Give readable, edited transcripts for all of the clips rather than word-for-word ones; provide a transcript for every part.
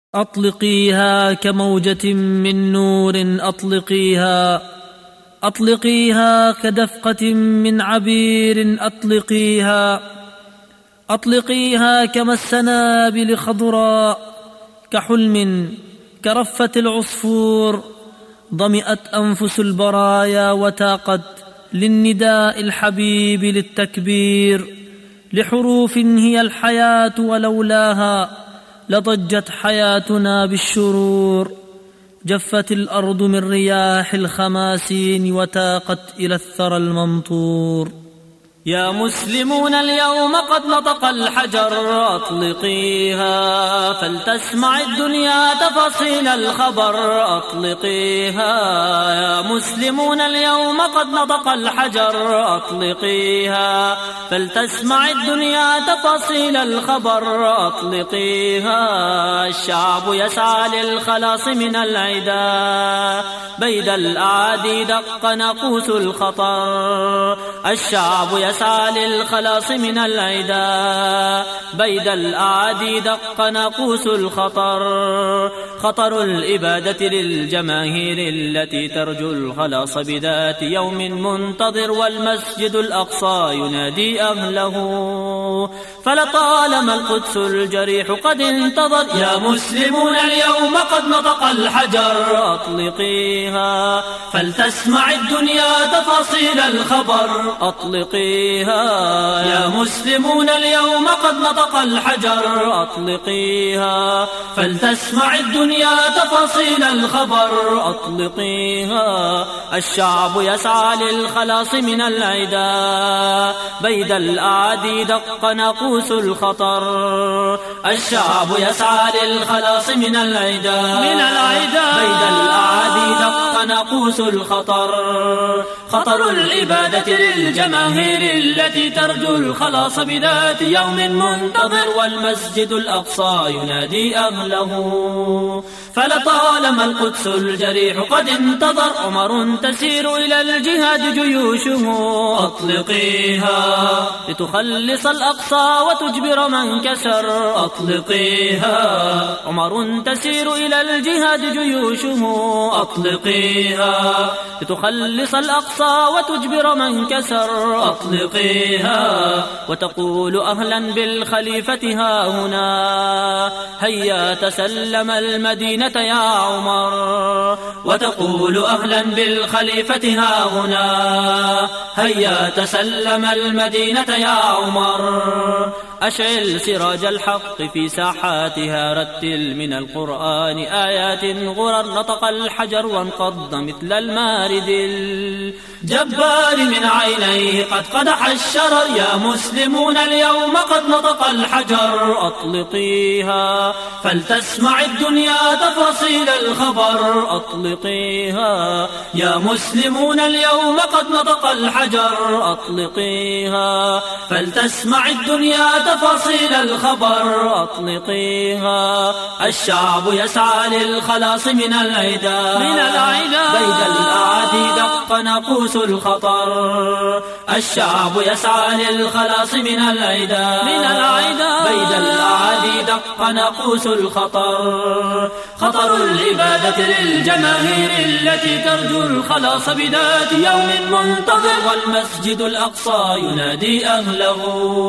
أطلقيها كموجة من نور، أطلقيها أطلقيها كدفقة من عبير، أطلقيها أطلقيها كما السنابل خضراء، كحلم كرفة العصفور. ضمئت أنفس البرايا وتاقت للنداء الحبيب للتكبير، لحروف هي الحياة ولولاها لضجت حياتنا بالشرور. جفت الأرض من رياح الخماسين وتاقت إلى الثرى الممطور. يا مسلمون اليوم قد نطق الحجر، أطلقيها فلتسمع الدنيا تفاصيل الخبر، أطلقيها. يا مسلمون اليوم قد نطق الحجر، أطلقيها فلتسمع الدنيا تفاصيل الخبر، أطلقيها. الشعب يسعى للخلاص من العدا، بيد الأعادي دق ناقوس الخطر. الشعب يسعى للخلاص من العدا، بيد الأعادي دق ناقوس الخطر. خطر الإبادة للجماهير التي ترجو الخلاص بذات يوم منتظر، والمسجد الأقصى ينادي أهله، فلطالما القدس الجريح قد انتظر. يا مسلمون اليوم قد نطق الحجر، أطلقيها فلتسمع الدنيا تفاصيل الخبر، أطلقيها. يا مسلمون اليوم قد نطق الحجر، أطلقيها فلتسمع الدنيا تفاصيل الخبر، أطلقيها. الشعب يسعى للخلاص من العدا، بيد الأعادي دق ناقوس الخطر. الشعب يسعى للخلاص من العدا، بيد الأعادي دق ناقوس الخطر. خطر الإبادة للجماهير التي ترجو الخلاص بذات يوم منتظر، والمسجد الأقصى ينادي أهله، فلطالما القدس الجريح قد انتظر. عمر تسير إلى الجهاد جيوشه، أطلقيها لتخلص الأقصى وتجبر من كسر، أطلقيها. عمر تسير إلى الجهاد جيوشه، أطلقيها لتخلص الأقصى وتجبر من كسر، أطلقيها. وتقول أهلا بالخليفة ها هنا، هيا تسلم المدينة يا عمر. وتقول أهلا بالخليفة ها هنا، هيا تسلم المدينة يا عمر. أشعل سراج الحق في ساحاتها، رتل من القرآن آيات غرر. نطق الحجر وانقض مثل المارد الجبار من عينيه قد قدح الشرر. يا مسلمون اليوم قد نطق الحجر، أطلقيها فلتسمع الدنيا تفاصيل الخبر، أطلقيها. يا مسلمون اليوم قد نطق الحجر، أطلقيها فلتسمع الدنيا تفاصيل الخبر، أطلقيها. الشعب يسعى للخلاص من العدا، بيد الأعادي دق ناقوس الخطر. الشعب يسعى للخلاص من العدا، بيد الأعادي دق ناقوس الخطر. خطر العبادة للجماهير التي ترجو الخلاص بذات يوم منتظر، والمسجد الأقصى ينادي أهله،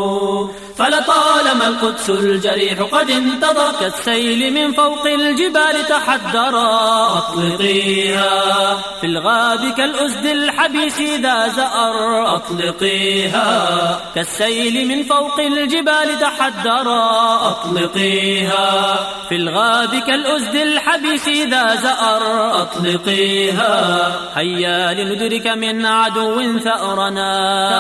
فلطالما القدس الجريح قد انتظر. كالسيل من فوق الجبال تحدرا، أطلقيها في الغاب كالأسد الحبيس ذا زأر، أطلقيها. كالسيل من فوق الجبال تحدرا، أطلقيها في الغاب كالأسد الحبيس ذا زأر، أطلقيها. هيا لندرك من عدو ثأرنا،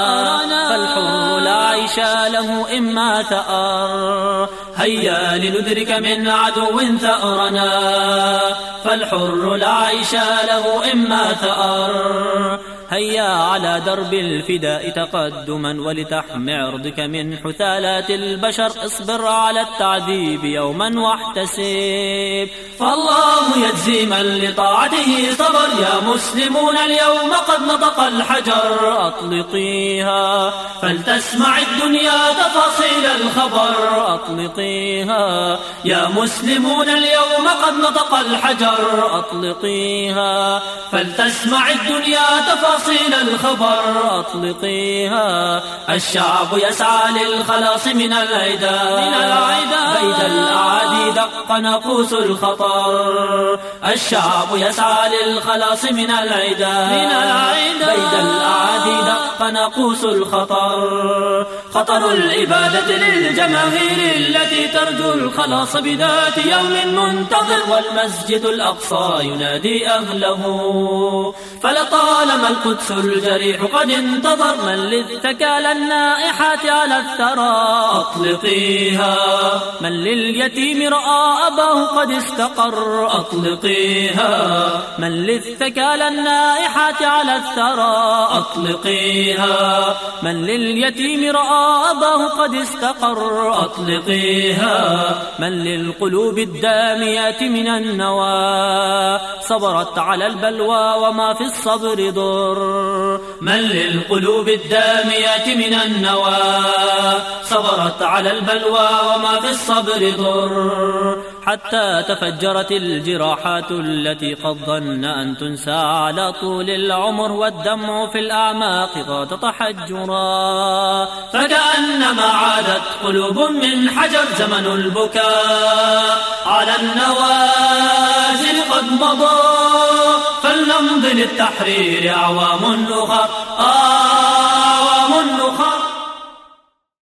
فالحر لا عيش له إما ثأر. هيا لندرك من عدو ثأرنا، فالحر لا عيش له إما ثأر. هيا على درب الفداء تقدما ولتحمي عرضك من حثالات البشر. اصبر على التعذيب يوما واحتسب، فالله يجزي من لطاعته صبر. يا مسلمون اليوم قد نطق الحجر، أطلقيها فلتسمع الدنيا تفاصيل الخبر. أطلقيها يا مسلمون اليوم قد نطق الحجر، أطلقيها فلتسمع الدنيا تفاصيل الخبر. أطلقيها الشعب يسعى للخلاص من العدا، بيد الأعادي دق ناقوس الخطر. الشعب يسعى للخلاص من العدا، بيد الأعادي دق ناقوس الخطر. خطر الإبادة للجماهير التي ترجو الخلاص بذات يوم منتظر، والمسجد الأقصى ينادي أهله، فلطالما القدس الجريح قد انتظر. من للثكالى النائحات على الثرى، أطلقيها من لليتيم رأى أباه قد استقر. أطلقيها من للثكالى النائحات على الثرى، أطلقيها من لليتيم رأى أباه قد استقر. أطلقيها من للقلوب الداميات من النوى، صبرت على البلوى وما في الصبر ضر. من للقلوب الداميات من النوى، صبرت على البلوى وما في الصبر ضر. حتى تفجرت الجراحات التي قد ظن أن تنسى على طول العمر، والدمع في الأعماق غاد تحجرا، فكأنما عادت قلوب من حجر. زمن البكاء على النوازل قد مضى، فلنمضي للتحرير أعوام أخر.